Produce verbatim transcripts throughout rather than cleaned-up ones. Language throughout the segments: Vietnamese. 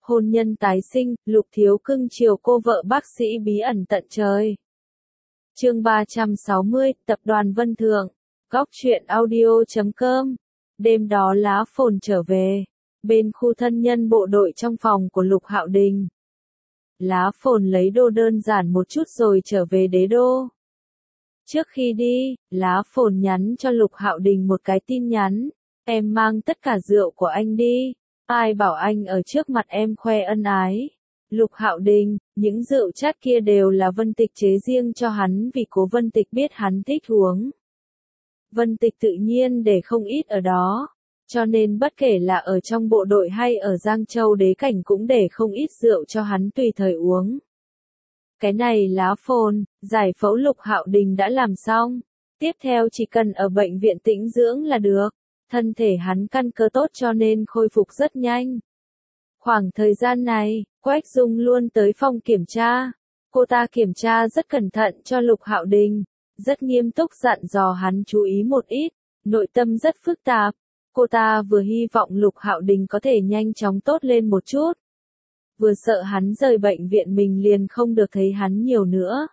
Hôn nhân tái sinh, Lục Thiếu cưng chiều cô vợ bác sĩ bí ẩn tận trời. Chương ba trăm sáu mươi, Tập đoàn Vân Thượng. Góc truyện audio chấm com. Đêm đó Lá Phồn trở về. Bên khu thân nhân bộ đội trong phòng của Lục Hạo Đình. Lá Phồn lấy đô đơn giản một chút rồi trở về đế đô. Trước khi đi, Lá Phồn nhắn cho Lục Hạo Đình một cái tin nhắn. Em mang tất cả rượu của anh đi. Ai bảo anh ở trước mặt em khoe ân ái. Lục Hạo Đình, những rượu chát kia đều là Vân Tịch chế riêng cho hắn vì cố Vân Tịch biết hắn thích uống. Vân Tịch tự nhiên để không ít ở đó. Cho nên bất kể là ở trong bộ đội hay ở Giang Châu đế cảnh cũng để không ít rượu cho hắn tùy thời uống. Cái này Lá Phồn, giải phẫu Lục Hạo Đình đã làm xong. Tiếp theo chỉ cần ở bệnh viện tĩnh dưỡng là được. Thân thể hắn căn cơ tốt cho nên khôi phục rất nhanh. Khoảng thời gian này, Quách Dung luôn tới phòng kiểm tra. Cô ta kiểm tra rất cẩn thận cho Lục Hạo Đình. Rất nghiêm túc dặn dò hắn chú ý một ít. Nội tâm rất phức tạp. Cô ta vừa hy vọng Lục Hạo Đình có thể nhanh chóng tốt lên một chút. Vừa sợ hắn rời bệnh viện mình liền không được thấy hắn nhiều nữa.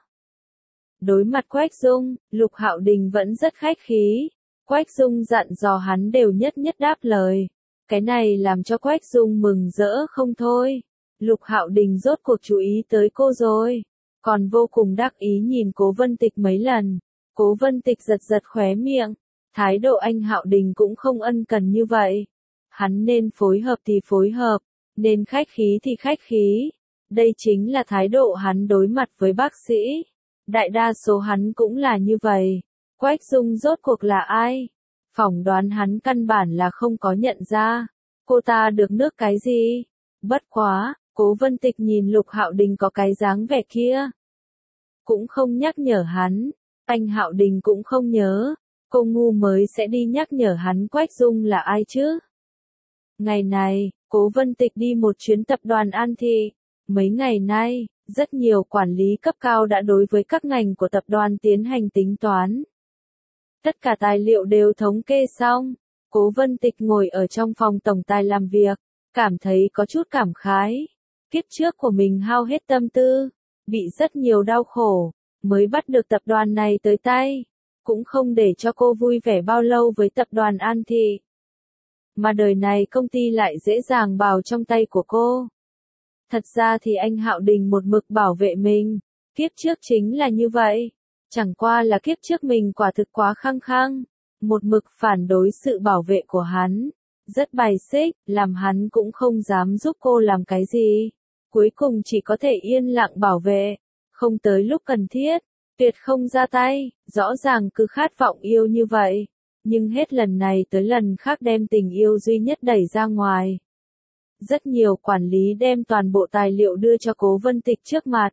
Đối mặt Quách Dung, Lục Hạo Đình vẫn rất khách khí. Quách Dung dặn dò hắn đều nhất nhất đáp lời. Cái này làm cho Quách Dung mừng rỡ không thôi. Lục Hạo Đình rốt cuộc chú ý tới cô rồi. Còn vô cùng đắc ý nhìn Cố Vân Tịch mấy lần. Cố Vân Tịch giật giật khóe miệng. Thái độ anh Hạo Đình cũng không ân cần như vậy. Hắn nên phối hợp thì phối hợp. Nên khách khí thì khách khí. Đây chính là thái độ hắn đối mặt với bác sĩ. Đại đa số hắn cũng là như vậy. Quách Dung rốt cuộc là ai? Phỏng đoán hắn căn bản là không có nhận ra. Cô ta được nước cái gì? Bất quá, Cố Vân Tịch nhìn Lục Hạo Đình có cái dáng vẻ kia. Cũng không nhắc nhở hắn. Anh Hạo Đình cũng không nhớ. Cô ngu mới sẽ đi nhắc nhở hắn Quách Dung là ai chứ? Ngày này, Cố Vân Tịch đi một chuyến tập đoàn An Thị. Mấy ngày nay, rất nhiều quản lý cấp cao đã đối với các ngành của tập đoàn tiến hành tính toán. Tất cả tài liệu đều thống kê xong. Cố Vân Tịch ngồi ở trong phòng tổng tài làm việc, cảm thấy có chút cảm khái. Kiếp trước của mình hao hết tâm tư, bị rất nhiều đau khổ, mới bắt được tập đoàn này tới tay. Cũng không để cho cô vui vẻ bao lâu với tập đoàn An Thị. Mà đời này công ty lại dễ dàng bào trong tay của cô. Thật ra thì anh Hạo Đình một mực bảo vệ mình. Kiếp trước chính là như vậy. Chẳng qua là kiếp trước mình quả thực quá khăng khăng. Một mực phản đối sự bảo vệ của hắn. Rất bài xích, làm hắn cũng không dám giúp cô làm cái gì. Cuối cùng chỉ có thể yên lặng bảo vệ. Không tới lúc cần thiết. Tuyệt không ra tay, rõ ràng cứ khát vọng yêu như vậy. Nhưng hết lần này tới lần khác đem tình yêu duy nhất đẩy ra ngoài. Rất nhiều quản lý đem toàn bộ tài liệu đưa cho Cố Vân Tịch trước mặt.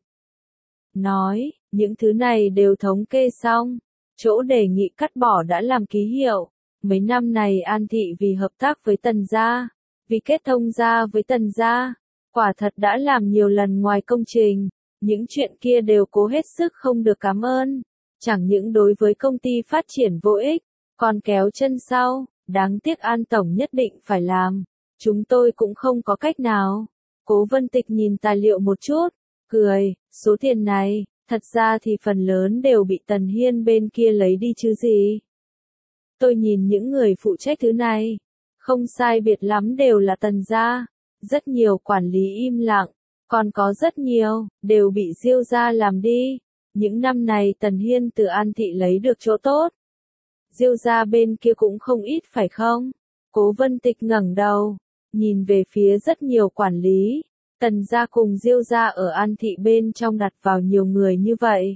Nói, những thứ này đều thống kê xong. Chỗ đề nghị cắt bỏ đã làm ký hiệu. Mấy năm này An Thị vì hợp tác với Tần gia, vì kết thông gia với Tần gia, quả thật đã làm nhiều lần ngoài công trình. Những chuyện kia đều cố hết sức không được cảm ơn. Chẳng những đối với công ty phát triển vô ích, còn kéo chân sau, đáng tiếc An Tổng nhất định phải làm. Chúng tôi cũng không có cách nào. Cố Vân Tịch nhìn tài liệu một chút, cười, số tiền này, thật ra thì phần lớn đều bị Tần Hiên bên kia lấy đi chứ gì. Tôi nhìn những người phụ trách thứ này, không sai biệt lắm đều là Tần gia. Rất nhiều quản lý im lặng. Còn có rất nhiều, đều bị Diêu gia làm đi. Những năm này Tần Hiên từ An Thị lấy được chỗ tốt. Diêu gia bên kia cũng không ít phải không? Cố Vân Tịch ngẩng đầu, nhìn về phía rất nhiều quản lý. Tần gia cùng Diêu gia ở An Thị bên trong đặt vào nhiều người như vậy.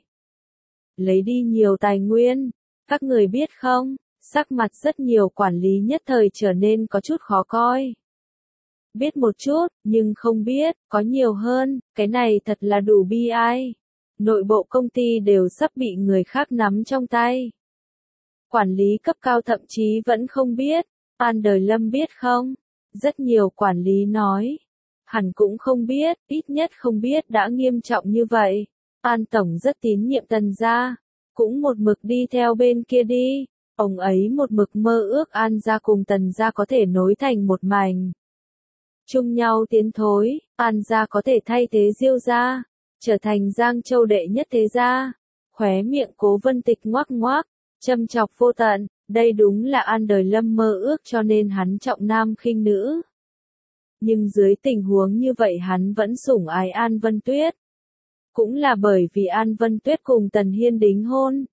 Lấy đi nhiều tài nguyên. Các người biết không, sắc mặt rất nhiều quản lý nhất thời trở nên có chút khó coi. Biết một chút, nhưng không biết, có nhiều hơn, cái này thật là đủ bi ai. Nội bộ công ty đều sắp bị người khác nắm trong tay. Quản lý cấp cao thậm chí vẫn không biết. An Đời Lâm biết không? Rất nhiều quản lý nói. Hẳn cũng không biết, ít nhất không biết đã nghiêm trọng như vậy. An Tổng rất tín nhiệm Tần gia. Cũng một mực đi theo bên kia đi. Ông ấy một mực mơ ước An gia cùng Tần gia có thể nối thành một mảnh. chung nhau tiến thối, An gia có thể thay thế Diêu gia, trở thành Giang Châu đệ nhất thế gia. Khóe miệng Cố Vân Tịch ngoác ngoác, châm chọc vô tận, đây đúng là An đời lâm mơ ước cho nên hắn trọng nam khinh nữ. Nhưng dưới tình huống như vậy hắn vẫn sủng ái An Vân Tuyết. Cũng là bởi vì An Vân Tuyết cùng Tần Hiên đính hôn.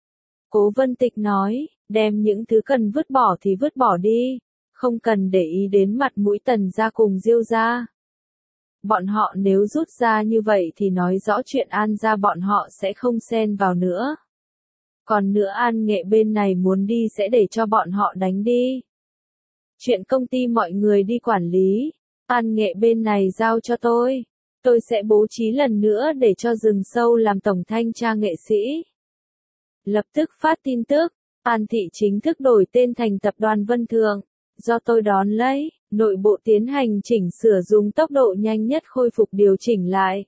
Cố Vân Tịch nói, đem những thứ cần vứt bỏ thì vứt bỏ đi, không cần để ý đến mặt mũi Tần gia cùng Diêu gia. Bọn họ nếu rút ra như vậy thì nói rõ chuyện An gia bọn họ sẽ không xen vào nữa. Còn nữa An Nghệ bên này muốn đi sẽ để cho bọn họ đánh đi. Chuyện công ty mọi người đi quản lý, An Nghệ bên này giao cho tôi. Tôi sẽ bố trí lần nữa để cho Rừng Sâu làm tổng thanh tra nghệ sĩ. Lập tức phát tin tức, An Thị chính thức đổi tên thành Tập đoàn Vân Thượng. Do tôi đón lấy, nội bộ tiến hành chỉnh sửa dùng tốc độ nhanh nhất khôi phục điều chỉnh lại.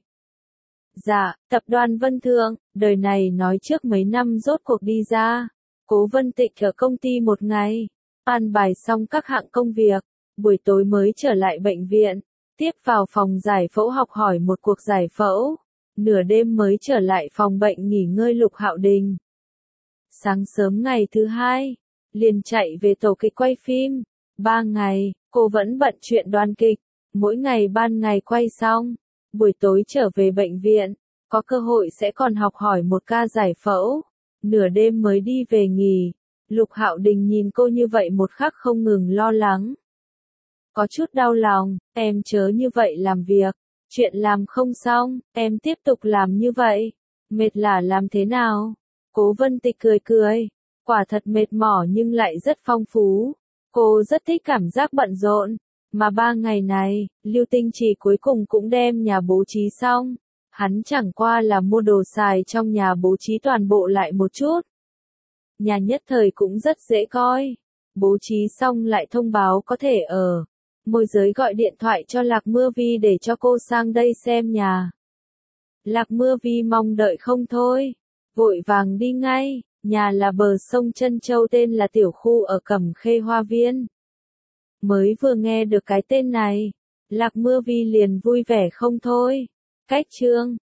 Dạ, Tập đoàn Vân Thượng, đời này nói trước mấy năm rốt cuộc đi ra. Cố Vân Tịch ở công ty một ngày, an bài xong các hạng công việc, buổi tối mới trở lại bệnh viện, tiếp vào phòng giải phẫu học hỏi một cuộc giải phẫu, nửa đêm mới trở lại phòng bệnh nghỉ ngơi Lục Hạo Đình. Sáng sớm ngày thứ hai, liền chạy về tổ kịch quay phim, ba ngày, cô vẫn bận chuyện đoàn kịch, mỗi ngày ban ngày quay xong, buổi tối trở về bệnh viện, có cơ hội sẽ còn học hỏi một ca giải phẫu, nửa đêm mới đi về nghỉ. Lục Hạo Đình nhìn cô như vậy một khắc không ngừng lo lắng. Có chút đau lòng, em chớ như vậy làm việc, chuyện làm không xong, em tiếp tục làm như vậy, mệt là làm thế nào? Cố Vân Tịch cười cười, quả thật mệt mỏi nhưng lại rất phong phú, cô rất thích cảm giác bận rộn, mà ba ngày này, Lưu Tinh Trì cuối cùng cũng đem nhà bố trí xong, hắn chẳng qua là mua đồ xài trong nhà bố trí toàn bộ lại một chút. Nhà nhất thời cũng rất dễ coi, bố trí xong lại thông báo có thể ở. Môi giới gọi điện thoại cho Lạc Mưa Vi để cho cô sang đây xem nhà. Lạc Mưa Vi mong đợi không thôi, vội vàng đi ngay, nhà là bờ sông Trân Châu tên là tiểu khu ở Cẩm Khê Hoa Viên. Mới vừa nghe được cái tên này, Lạc Mưa Vi liền vui vẻ không thôi. Cách chương